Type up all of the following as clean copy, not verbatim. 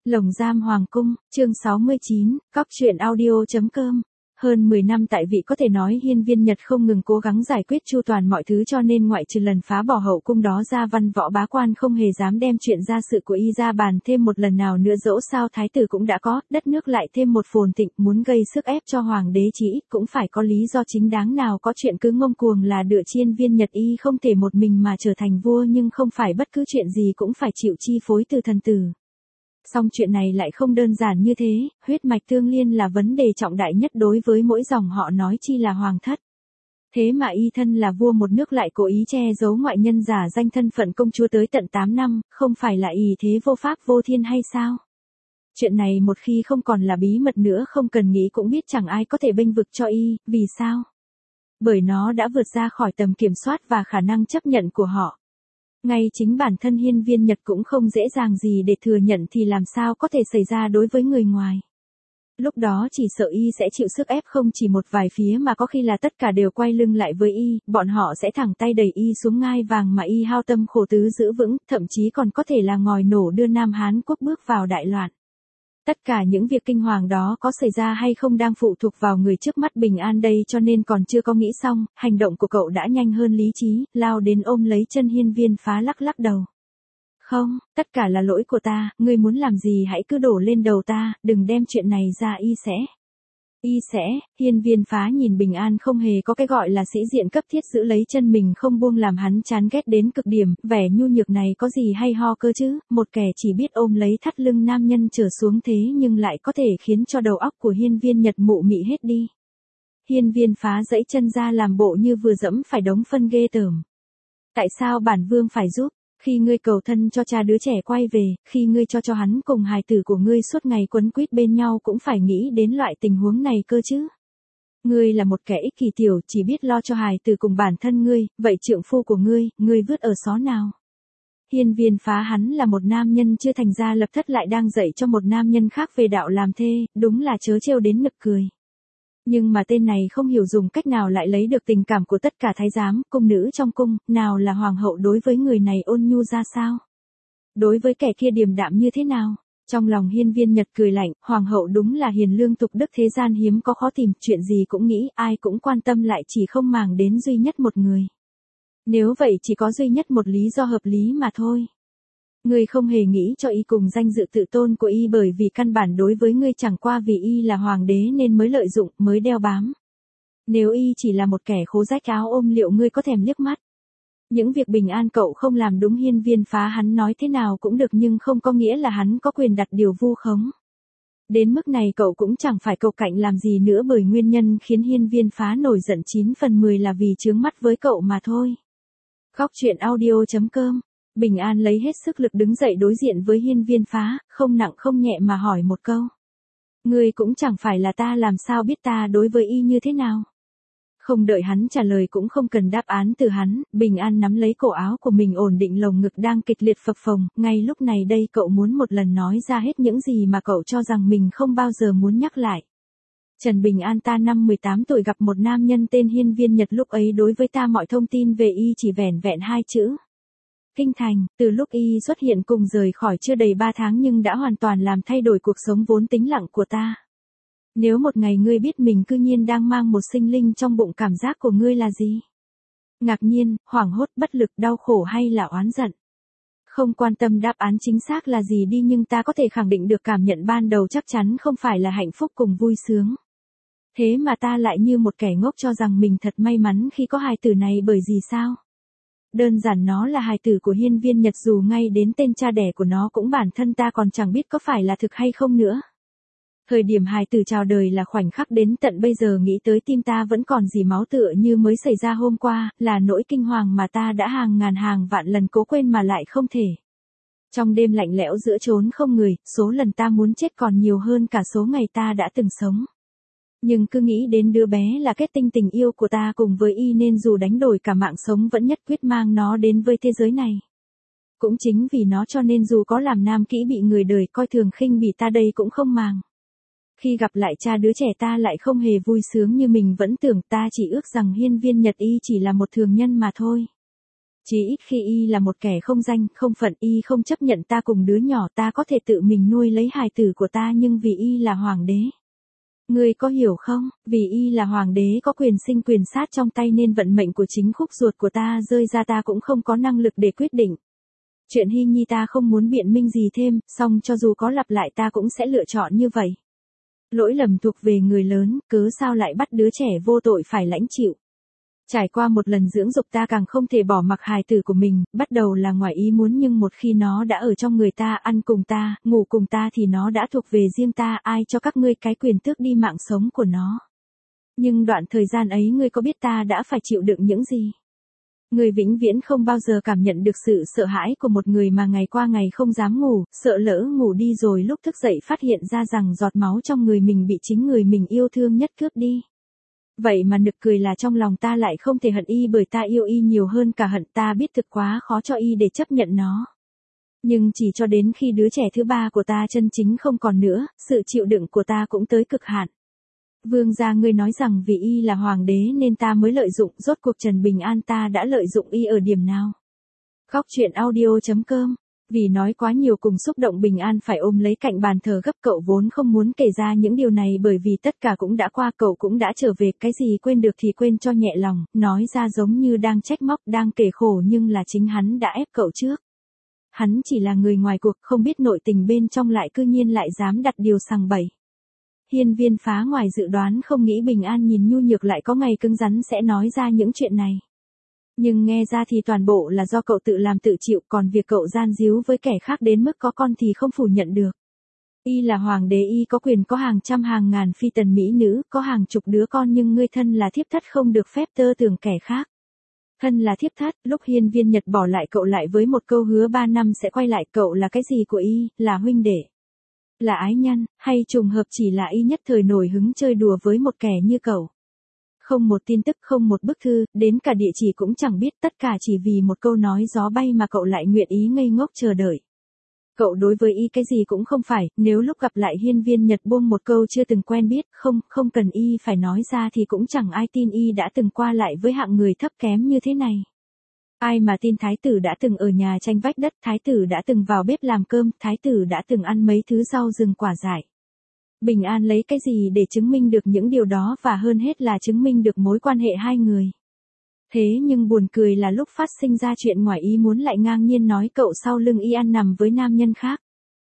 Lồng giam hoàng cung, chương 69, cóc truyện audio.com. Hơn 10 năm tại vị có thể nói Hiên Viên Nhật không ngừng cố gắng giải quyết chu toàn mọi thứ, cho nên ngoại trừ lần phá bỏ hậu cung đó ra, văn võ bá quan không hề dám đem chuyện gia sự của y ra bàn thêm một lần nào nữa. Dẫu sao thái tử cũng đã có, đất nước lại thêm một phồn thịnh, muốn gây sức ép cho hoàng đế chí ít cũng phải có lý do chính đáng nào, có chuyện cứ ngông cuồng là được. Hiên Viên Nhật y không thể một mình mà trở thành vua, nhưng không phải bất cứ chuyện gì cũng phải chịu chi phối từ thần tử. Song chuyện này lại không đơn giản như thế, huyết mạch tương liên là vấn đề trọng đại nhất đối với mỗi dòng họ, nói chi là hoàng thất. Thế mà y thân là vua một nước lại cố ý che giấu ngoại nhân, giả danh thân phận công chúa tới tận 8 năm, không phải là y thế vô pháp vô thiên hay sao? Chuyện này một khi không còn là bí mật nữa, không cần nghĩ cũng biết chẳng ai có thể bênh vực cho y. Vì sao? Bởi nó đã vượt ra khỏi tầm kiểm soát và khả năng chấp nhận của họ. Ngay chính bản thân Hiên Viên Nhật cũng không dễ dàng gì để thừa nhận, thì làm sao có thể xảy ra đối với người ngoài. Lúc đó chỉ sợ y sẽ chịu sức ép không chỉ một vài phía, mà có khi là tất cả đều quay lưng lại với y, bọn họ sẽ thẳng tay đẩy y xuống ngai vàng mà y hao tâm khổ tứ giữ vững, thậm chí còn có thể là ngòi nổ đưa Nam Hán quốc bước vào đại loạn. Tất cả những việc kinh hoàng đó có xảy ra hay không đang phụ thuộc vào người trước mắt Bình An đây, cho nên còn chưa có nghĩ xong, hành động của cậu đã nhanh hơn lý trí, lao đến ôm lấy chân Hiên Viên Phá, lắc lắc đầu. Không, tất cả là lỗi của ta, ngươi muốn làm gì hãy cứ đổ lên đầu ta, đừng đem chuyện này ra. Hiên Viên Phá nhìn Bình An không hề có cái gọi là sĩ diện cấp thiết, giữ lấy chân mình không buông làm hắn chán ghét đến cực điểm. Vẻ nhu nhược này có gì hay ho cơ chứ, một kẻ chỉ biết ôm lấy thắt lưng nam nhân trở xuống thế nhưng lại có thể khiến cho đầu óc của Hiên Viên Nhật mụ mị hết đi. Hiên Viên Phá giãy chân ra làm bộ như vừa dẫm phải đống phân ghê tởm. Tại sao bản vương phải giúp? Khi ngươi cầu thân cho cha đứa trẻ quay về, khi ngươi cho hắn cùng hài tử của ngươi suốt ngày quấn quýt bên nhau, cũng phải nghĩ đến loại tình huống này cơ chứ. Ngươi là một kẻ ích kỷ tiểu, chỉ biết lo cho hài tử cùng bản thân ngươi, vậy trượng phu của ngươi vứt ở xó nào? Hiên Viên Phá hắn là một nam nhân chưa thành ra lập thất, lại đang dạy cho một nam nhân khác về đạo làm thê, đúng là trớ trêu đến nực cười. Nhưng mà tên này không hiểu dùng cách nào lại lấy được tình cảm của tất cả thái giám, cung nữ trong cung, nào là hoàng hậu đối với người này ôn nhu ra sao? Đối với kẻ kia điềm đạm như thế nào? Trong lòng Hiên Viên Nhật cười lạnh, hoàng hậu đúng là hiền lương tục đức thế gian hiếm có, khó tìm, chuyện gì cũng nghĩ, ai cũng quan tâm, lại chỉ không màng đến duy nhất một người. Nếu vậy chỉ có duy nhất một lý do hợp lý mà thôi. Ngươi không hề nghĩ cho y cùng danh dự tự tôn của y, bởi vì căn bản đối với ngươi chẳng qua vì y là hoàng đế nên mới lợi dụng, mới đeo bám. Nếu y chỉ là một kẻ khố rách áo ôm, liệu ngươi có thèm liếc mắt? Những việc Bình An cậu không làm đúng, Hiên Viên Phá hắn nói thế nào cũng được, nhưng không có nghĩa là hắn có quyền đặt điều vu khống. Đến mức này cậu cũng chẳng phải cầu cạnh làm gì nữa, bởi nguyên nhân khiến Hiên Viên Phá nổi giận 9 phần 10 là vì chướng mắt với cậu mà thôi. Cóc truyện audio.com. Bình An lấy hết sức lực đứng dậy đối diện với Hiên Viên Phá, không nặng không nhẹ mà hỏi một câu. Ngươi cũng chẳng phải là ta, làm sao biết ta đối với y như thế nào? Không đợi hắn trả lời, cũng không cần đáp án từ hắn, Bình An nắm lấy cổ áo của mình, ổn định lồng ngực đang kịch liệt phập phồng. Ngay lúc này đây cậu muốn một lần nói ra hết những gì mà cậu cho rằng mình không bao giờ muốn nhắc lại. Trần Bình An, ta năm 18 tuổi gặp một nam nhân tên Hiên Viên Nhật, lúc ấy đối với ta mọi thông tin về y chỉ vẻn vẹn 2 chữ. Kinh thành. Từ lúc y xuất hiện cùng rời khỏi chưa đầy 3 tháng nhưng đã hoàn toàn làm thay đổi cuộc sống vốn tĩnh lặng của ta. Nếu một ngày ngươi biết mình cư nhiên đang mang một sinh linh trong bụng, cảm giác của ngươi là gì? Ngạc nhiên, hoảng hốt, bất lực, đau khổ hay là oán giận? Không quan tâm đáp án chính xác là gì đi, nhưng ta có thể khẳng định được cảm nhận ban đầu chắc chắn không phải là hạnh phúc cùng vui sướng. Thế mà ta lại như một kẻ ngốc cho rằng mình thật may mắn khi có hài tử này, bởi vì sao? Đơn giản nó là hài tử của Hiên Viên Nhật, dù ngay đến tên cha đẻ của nó cũng bản thân ta còn chẳng biết có phải là thực hay không nữa. Thời điểm hài tử chào đời là khoảnh khắc đến tận bây giờ nghĩ tới tim ta vẫn còn dì máu, tựa như mới xảy ra hôm qua, là nỗi kinh hoàng mà ta đã hàng ngàn hàng vạn lần cố quên mà lại không thể. Trong đêm lạnh lẽo giữa chốn không người, số lần ta muốn chết còn nhiều hơn cả số ngày ta đã từng sống. Nhưng cứ nghĩ đến đứa bé là kết tinh tình yêu của ta cùng với y, nên dù đánh đổi cả mạng sống vẫn nhất quyết mang nó đến với thế giới này. Cũng chính vì nó cho nên dù có làm nam kỹ, bị người đời coi thường khinh bỉ, ta đây cũng không màng. Khi gặp lại cha đứa trẻ ta lại không hề vui sướng như mình vẫn tưởng, ta chỉ ước rằng Hiên Viên Nhật y chỉ là một thường nhân mà thôi. Chỉ ít khi y là một kẻ không danh, không phận, y không chấp nhận ta cùng đứa nhỏ, ta có thể tự mình nuôi lấy hài tử của ta, nhưng vì y là hoàng đế. Ngươi có hiểu không, vì y là hoàng đế có quyền sinh quyền sát trong tay nên vận mệnh của chính khúc ruột của ta rơi ra ta cũng không có năng lực để quyết định. Chuyện Hy Nhi ta không muốn biện minh gì thêm, song cho dù có lặp lại ta cũng sẽ lựa chọn như vậy. Lỗi lầm thuộc về người lớn, cớ sao lại bắt đứa trẻ vô tội phải lãnh chịu. Trải qua một lần dưỡng dục ta càng không thể bỏ mặc hài tử của mình, bắt đầu là ngoài ý muốn nhưng một khi nó đã ở trong người ta, ăn cùng ta, ngủ cùng ta thì nó đã thuộc về riêng ta, ai cho các ngươi cái quyền tước đi mạng sống của nó. Nhưng đoạn thời gian ấy ngươi có biết ta đã phải chịu đựng những gì? Ngươi vĩnh viễn không bao giờ cảm nhận được sự sợ hãi của một người mà ngày qua ngày không dám ngủ, sợ lỡ ngủ đi rồi lúc thức dậy phát hiện ra rằng giọt máu trong người mình bị chính người mình yêu thương nhất cướp đi. Vậy mà nực cười là trong lòng ta lại không thể hận y bởi ta yêu y nhiều hơn cả hận, ta biết thực quá khó cho y để chấp nhận nó. Nhưng chỉ cho đến khi đứa trẻ thứ ba của ta chân chính không còn nữa, sự chịu đựng của ta cũng tới cực hạn. Vương gia ngươi nói rằng vì y là hoàng đế nên ta mới lợi dụng, rốt cuộc Trần Bình An ta đã lợi dụng y ở điểm nào? Góc truyện audio.com. Vì nói quá nhiều cùng xúc động Bình An phải ôm lấy cạnh bàn thờ gấp, cậu vốn không muốn kể ra những điều này bởi vì tất cả cũng đã qua, cậu cũng đã trở về, cái gì quên được thì quên cho nhẹ lòng, nói ra giống như đang trách móc, đang kể khổ nhưng là chính hắn đã ép cậu trước. Hắn chỉ là người ngoài cuộc, không biết nội tình bên trong lại cư nhiên lại dám đặt điều sằng bậy. Hiên Viên Phá ngoài dự đoán không nghĩ Bình An nhìn nhu nhược lại có ngày cứng rắn sẽ nói ra những chuyện này. Nhưng nghe ra thì toàn bộ là do cậu tự làm tự chịu, còn việc cậu gian díu với kẻ khác đến mức có con thì không phủ nhận được. Y là hoàng đế, y có quyền có hàng trăm hàng ngàn phi tần mỹ nữ, có hàng chục đứa con, nhưng ngươi thân là thiếp thất không được phép tơ tưởng kẻ khác. Thân là thiếp thất, lúc Hiên Viên Nhật bỏ lại cậu lại với một câu hứa 3 năm sẽ quay lại, cậu là cái gì của y, là huynh đệ, là ái nhân, hay trùng hợp chỉ là y nhất thời nổi hứng chơi đùa với một kẻ như cậu. Không một tin tức, không một bức thư, đến cả địa chỉ cũng chẳng biết, tất cả chỉ vì một câu nói gió bay mà cậu lại nguyện ý ngây ngốc chờ đợi. Cậu đối với y cái gì cũng không phải, nếu lúc gặp lại Hiên Viên Nhật buông một câu chưa từng quen biết, không cần y phải nói ra thì cũng chẳng ai tin y đã từng qua lại với hạng người thấp kém như thế này. Ai mà tin thái tử đã từng ở nhà tranh vách đất, thái tử đã từng vào bếp làm cơm, thái tử đã từng ăn mấy thứ rau rừng quả dại. Bình An lấy cái gì để chứng minh được những điều đó, và hơn hết là chứng minh được mối quan hệ hai người. Thế nhưng buồn cười là lúc phát sinh ra chuyện ngoài ý muốn lại ngang nhiên nói cậu sau lưng y ăn nằm với nam nhân khác.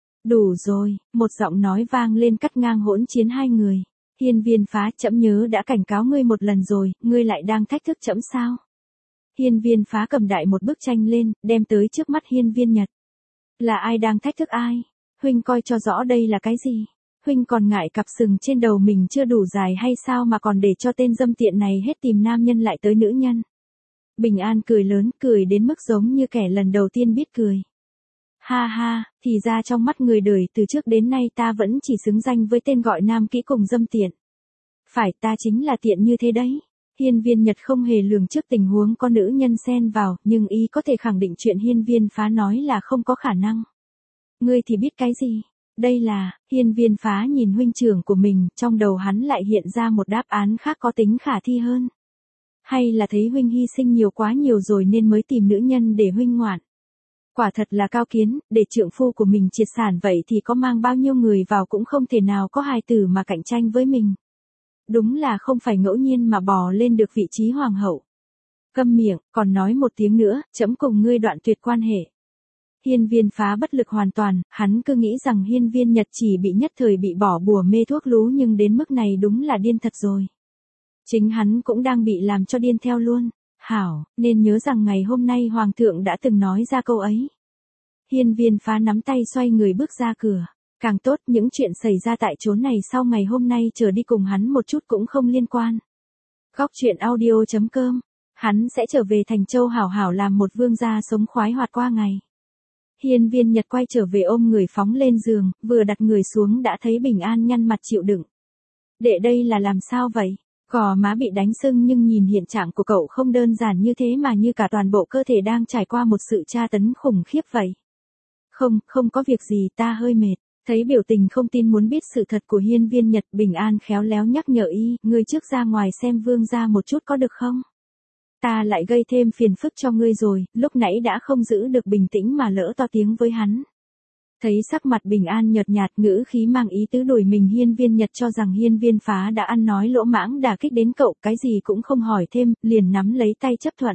Đủ rồi, một giọng nói vang lên cắt ngang hỗn chiến hai người. Hiên Viên Phá, trẫm nhớ đã cảnh cáo ngươi một lần rồi, ngươi lại đang thách thức trẫm sao? Hiên Viên Phá cầm đại một bức tranh lên, đem tới trước mắt Hiên Viên Nhật. Là ai đang thách thức ai? Huynh coi cho rõ đây là cái gì? Huynh còn ngại cặp sừng trên đầu mình chưa đủ dài hay sao mà còn để cho tên dâm tiện này hết tìm nam nhân lại tới nữ nhân? Bình An cười lớn, cười đến mức giống như kẻ lần đầu tiên biết cười. Ha ha, thì ra trong mắt người đời từ trước đến nay ta vẫn chỉ xứng danh với tên gọi nam kỹ cùng dâm tiện. Phải, ta chính là tiện như thế đấy. Hiên Viên Nhật không hề lường trước tình huống có nữ nhân xen vào, nhưng y có thể khẳng định chuyện Hiên Viên Phá nói là không có khả năng. Ngươi thì biết cái gì? Đây là, Hiên Viên Phá nhìn huynh trưởng của mình, trong đầu hắn lại hiện ra một đáp án khác có tính khả thi hơn. Hay là thấy huynh hy sinh nhiều quá nhiều rồi nên mới tìm nữ nhân để huynh ngoạn. Quả thật là cao kiến, để trượng phu của mình triệt sản vậy thì có mang bao nhiêu người vào cũng không thể nào có hài tử mà cạnh tranh với mình. Đúng là không phải ngẫu nhiên mà bò lên được vị trí hoàng hậu. Câm miệng, còn nói một tiếng nữa, trẫm cùng ngươi đoạn tuyệt quan hệ. Hiên Viên Phá bất lực hoàn toàn, hắn cứ nghĩ rằng Hiên Viên Nhật chỉ bị nhất thời bị bỏ bùa mê thuốc lú, nhưng đến mức này đúng là điên thật rồi. Chính hắn cũng đang bị làm cho điên theo luôn. Hảo, nên nhớ rằng ngày hôm nay Hoàng thượng đã từng nói ra câu ấy. Hiên Viên Phá nắm tay xoay người bước ra cửa. Càng tốt, những chuyện xảy ra tại chốn này sau ngày hôm nay trở đi cùng hắn một chút cũng không liên quan. Góc truyện audio.com. Hắn sẽ trở về Thành Châu hảo hảo làm một vương gia sống khoái hoạt qua ngày. Hiên Viên Nhật quay trở về ôm người phóng lên giường, vừa đặt người xuống đã thấy Bình An nhăn mặt chịu đựng. Đệ đây là làm sao vậy? Gò má bị đánh sưng nhưng nhìn hiện trạng của cậu không đơn giản như thế mà như cả toàn bộ cơ thể đang trải qua một sự tra tấn khủng khiếp vậy. Không có việc gì, ta hơi mệt. Thấy biểu tình không tin muốn biết sự thật của Hiên Viên Nhật, Bình An khéo léo nhắc nhở y, ngươi trước ra ngoài xem vương gia một chút có được không? Ta lại gây thêm phiền phức cho ngươi rồi, lúc nãy đã không giữ được bình tĩnh mà lỡ to tiếng với hắn. Thấy sắc mặt Bình An nhợt nhạt, ngữ khí mang ý tứ đuổi mình, Hiên Viên Nhật cho rằng Hiên Viên Phá đã ăn nói lỗ mãng đả kích đến cậu, cái gì cũng không hỏi thêm, liền nắm lấy tay chấp thuận.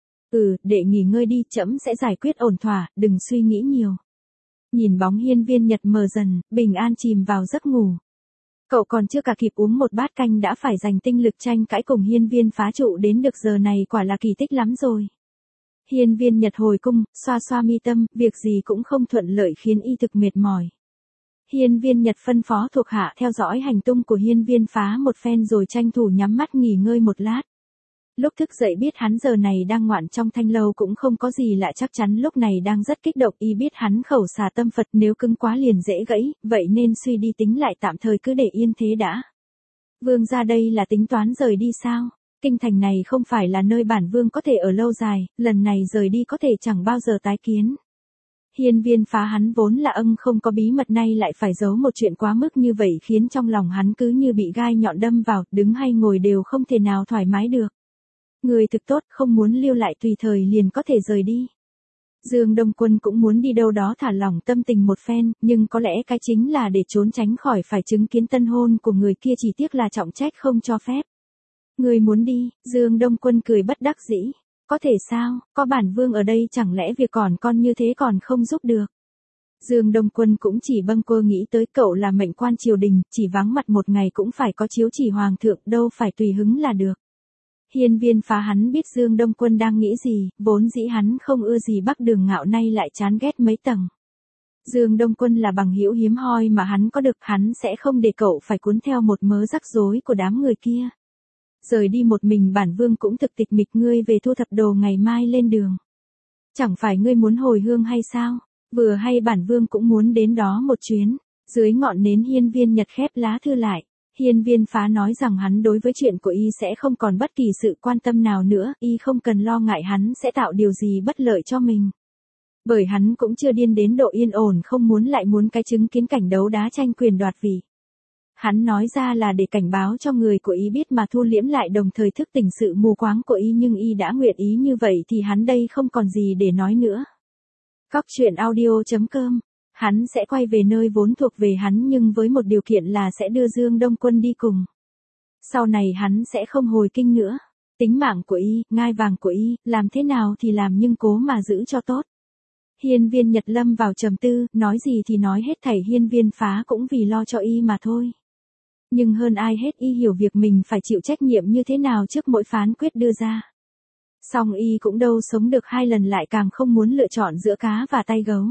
Để nghỉ ngơi đi, trẫm sẽ giải quyết ổn thỏa, đừng suy nghĩ nhiều. Nhìn bóng Hiên Viên Nhật mờ dần, Bình An chìm vào giấc ngủ. Cậu còn chưa cả kịp uống một bát canh đã phải dành tinh lực tranh cãi cùng Hiên Viên Phá trụ đến được giờ này, quả là kỳ tích lắm rồi. Hiên Viên Nhật hồi cung, xoa xoa mi tâm, việc gì cũng không thuận lợi khiến y thực mệt mỏi. Hiên Viên Nhật phân phó thuộc hạ theo dõi hành tung của Hiên Viên Phá một phen rồi tranh thủ nhắm mắt nghỉ ngơi một lát. Lúc thức dậy biết hắn giờ này đang ngoạn trong thanh lâu cũng không có gì lạ, chắc chắn lúc này đang rất kích động, y biết hắn khẩu xà tâm Phật, nếu cứng quá liền dễ gãy, vậy nên suy đi tính lại tạm thời cứ để yên thế đã. Vương gia đây là tính toán rời đi sao? Kinh thành này không phải là nơi bản vương có thể ở lâu dài, lần này rời đi có thể chẳng bao giờ tái kiến. Hiên Viên Phá hắn vốn là không có bí mật, nay lại phải giấu một chuyện quá mức như vậy khiến trong lòng hắn cứ như bị gai nhọn đâm vào, đứng hay ngồi đều không thể nào thoải mái được. Người thực tốt, không muốn lưu lại tùy thời liền có thể rời đi. Dương Đông Quân cũng muốn đi đâu đó thả lỏng tâm tình một phen, nhưng có lẽ cái chính là để trốn tránh khỏi phải chứng kiến tân hôn của người kia, chỉ tiếc là trọng trách không cho phép. Người muốn đi, Dương Đông Quân cười bất đắc dĩ. Có thể sao, có bản vương ở đây chẳng lẽ việc còn con như thế còn không giúp được. Dương Đông Quân cũng chỉ bâng quơ nghĩ tới cậu là mệnh quan triều đình, chỉ vắng mặt một ngày cũng phải có chiếu chỉ hoàng thượng, đâu phải tùy hứng là được. Hiên Viên Phá hắn biết Dương Đông Quân đang nghĩ gì, vốn dĩ hắn không ưa gì Bắc Đường Ngạo, nay lại chán ghét mấy tầng. Dương Đông Quân là bằng hữu hiếm hoi mà hắn có được, hắn sẽ không để cậu phải cuốn theo một mớ rắc rối của đám người kia. Rời đi một mình bản vương cũng thực tịch mịch, ngươi về thu thập đồ ngày mai lên đường. Chẳng phải ngươi muốn hồi hương hay sao? Vừa hay bản vương cũng muốn đến đó một chuyến. Dưới ngọn nến Hiên Viên Nhật khép lá thư lại. Hiên Viên Phá nói rằng hắn đối với chuyện của y sẽ không còn bất kỳ sự quan tâm nào nữa, y không cần lo ngại hắn sẽ tạo điều gì bất lợi cho mình. Bởi hắn cũng chưa điên đến độ yên ổn không muốn lại muốn cái chứng kiến cảnh đấu đá tranh quyền đoạt vị. Hắn nói ra là để cảnh báo cho người của y biết mà thu liễm lại, đồng thời thức tỉnh sự mù quáng của y, nhưng y đã nguyện ý như vậy thì hắn đây không còn gì để nói nữa. Góc truyện audio.com. Hắn sẽ quay về nơi vốn thuộc về hắn, nhưng với một điều kiện là sẽ đưa Dương Đông Quân đi cùng. Sau này hắn sẽ không hồi kinh nữa. Tính mạng của y, ngai vàng của y, làm thế nào thì làm nhưng cố mà giữ cho tốt. Hiên Viên Nhật lâm vào trầm tư, nói gì thì nói hết thảy Hiên Viên Phá cũng vì lo cho y mà thôi. Nhưng hơn ai hết y hiểu việc mình phải chịu trách nhiệm như thế nào trước mỗi phán quyết đưa ra. Song y cũng đâu sống được hai lần, lại càng không muốn lựa chọn giữa cá và tay gấu.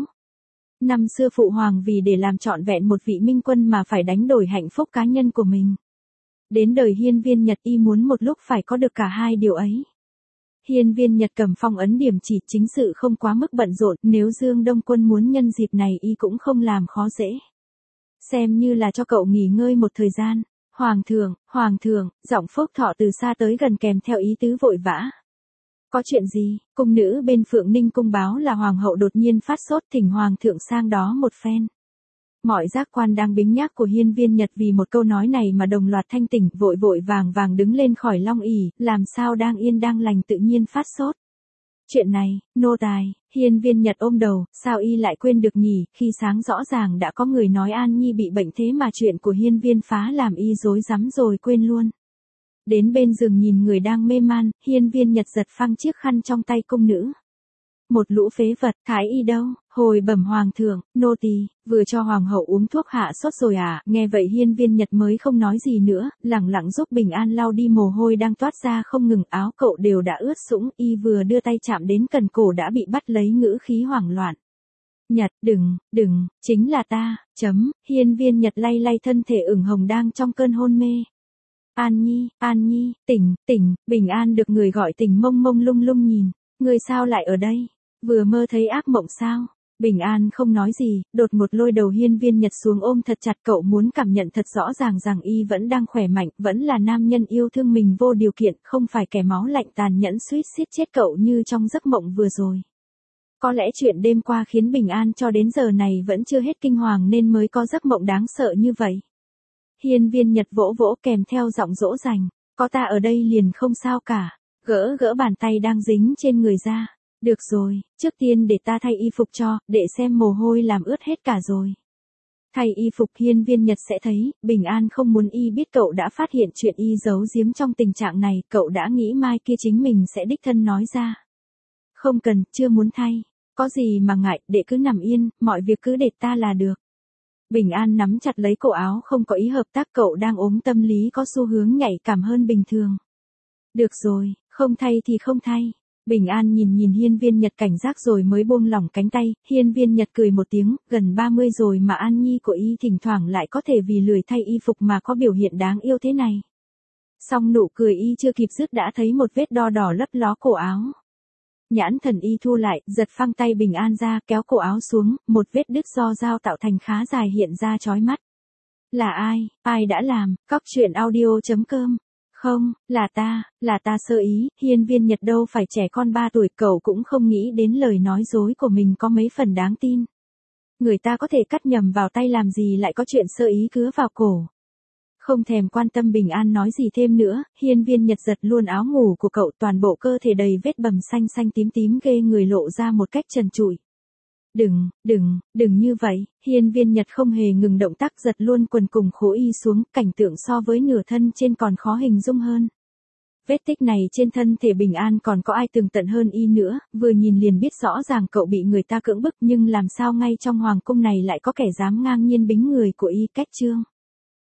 Năm xưa phụ hoàng vì để làm trọn vẹn một vị minh quân mà phải đánh đổi hạnh phúc cá nhân của mình. Đến đời Hiên Viên Nhật y muốn một lúc phải có được cả hai điều ấy. Hiên Viên Nhật cầm phong ấn điểm chỉ, chính sự không quá mức bận rộn, nếu Dương Đông Quân muốn nhân dịp này y cũng không làm khó dễ. Xem như là cho cậu nghỉ ngơi một thời gian. Hoàng thượng, giọng Phúc Thọ từ xa tới gần kèm theo ý tứ vội vã. Có chuyện gì? Cung nữ bên Phượng Ninh cung báo là hoàng hậu đột nhiên phát sốt, thỉnh hoàng thượng sang đó một phen. Mọi giác quan đang biếng nhác của Hiên Viên Nhật vì một câu nói này mà đồng loạt thanh tỉnh, vội vội vàng vàng đứng lên khỏi long ỷ, làm sao đang yên đang lành tự nhiên phát sốt. Chuyện này, nô tài, Hiên Viên Nhật ôm đầu, sao y lại quên được nhỉ, khi sáng rõ ràng đã có người nói An Nhi bị bệnh, thế mà chuyện của Hiên Viên Phá làm y rối rắm rồi quên luôn. Đến bên giường nhìn người đang mê man, Hiên Viên Nhật giật phăng chiếc khăn trong tay cung nữ. Một lũ phế vật, thái y đâu? Hồi bẩm hoàng thượng, nô tỳ vừa cho hoàng hậu uống thuốc hạ sốt rồi à? Nghe vậy Hiên Viên Nhật mới không nói gì nữa, lẳng lặng giúp Bình An lau đi mồ hôi đang toát ra không ngừng, áo cậu đều đã ướt sũng, y vừa đưa tay chạm đến cần cổ đã bị bắt lấy, ngữ khí hoảng loạn. Nhật, đừng, chính là ta, Hiên Viên Nhật lay lay thân thể ửng hồng đang trong cơn hôn mê. An Nhi, tỉnh, Bình An được người gọi tỉnh mông mông lung lung nhìn. Người sao lại ở đây? Vừa mơ thấy ác mộng sao? Bình An không nói gì, đột ngột lôi đầu Hiên Viên Nhật xuống ôm thật chặt, cậu muốn cảm nhận thật rõ ràng rằng y vẫn đang khỏe mạnh, vẫn là nam nhân yêu thương mình vô điều kiện, không phải kẻ máu lạnh tàn nhẫn suýt xiết chết cậu như trong giấc mộng vừa rồi. Có lẽ chuyện đêm qua khiến Bình An cho đến giờ này vẫn chưa hết kinh hoàng nên mới có giấc mộng đáng sợ như vậy. Hiên Viên Nhật vỗ vỗ kèm theo giọng dỗ dành, có ta ở đây liền không sao cả. gỡ gỡ bàn tay đang dính trên người ra. Được rồi, trước tiên để ta thay y phục cho, để xem mồ hôi làm ướt hết cả rồi. Thay y phục Hiên Viên Nhật sẽ thấy, Bình An không muốn y biết cậu đã phát hiện chuyện y giấu giếm trong tình trạng này, cậu đã nghĩ mai kia chính mình sẽ đích thân nói ra. Không cần, chưa muốn thay. Có gì mà ngại, để cứ nằm yên, mọi việc cứ để ta là được. Bình An nắm chặt lấy cổ áo không có ý hợp tác, cậu đang ốm tâm lý có xu hướng nhạy cảm hơn bình thường. Được rồi, không thay thì không thay. Bình An nhìn nhìn Hiên Viên Nhật cảnh giác rồi mới buông lỏng cánh tay, Hiên Viên Nhật cười một tiếng, gần 30 rồi mà An Nhi của y thỉnh thoảng lại có thể vì lười thay y phục mà có biểu hiện đáng yêu thế này. Song nụ cười y chưa kịp dứt đã thấy một vết đo đỏ lấp ló cổ áo. Nhãn thần y thu lại, giật phăng tay Bình An ra, kéo cổ áo xuống, một vết đứt do dao tạo thành khá dài hiện ra chói mắt. Là ai đã làm, cóc truyện audio.com. Không, là ta sơ ý, Hiên Viên Nhật đâu phải trẻ con 3 tuổi, cậu cũng không nghĩ đến lời nói dối của mình có mấy phần đáng tin. Người ta có thể cắt nhầm vào tay làm gì lại có chuyện sơ ý cứa vào cổ. Không thèm quan tâm Bình An nói gì thêm nữa, Hiên Viên Nhật giật luôn áo ngủ của cậu, toàn bộ cơ thể đầy vết bầm xanh xanh tím tím ghê người lộ ra một cách trần trụi. Đừng như vậy, Hiên Viên Nhật không hề ngừng động tác giật luôn quần cùng khố y xuống, cảnh tượng so với nửa thân trên còn khó hình dung hơn. Vết tích này trên thân thể Bình An còn có ai tường tận hơn y nữa, vừa nhìn liền biết rõ ràng cậu bị người ta cưỡng bức, nhưng làm sao ngay trong hoàng cung này lại có kẻ dám ngang nhiên bính người của y cách trương.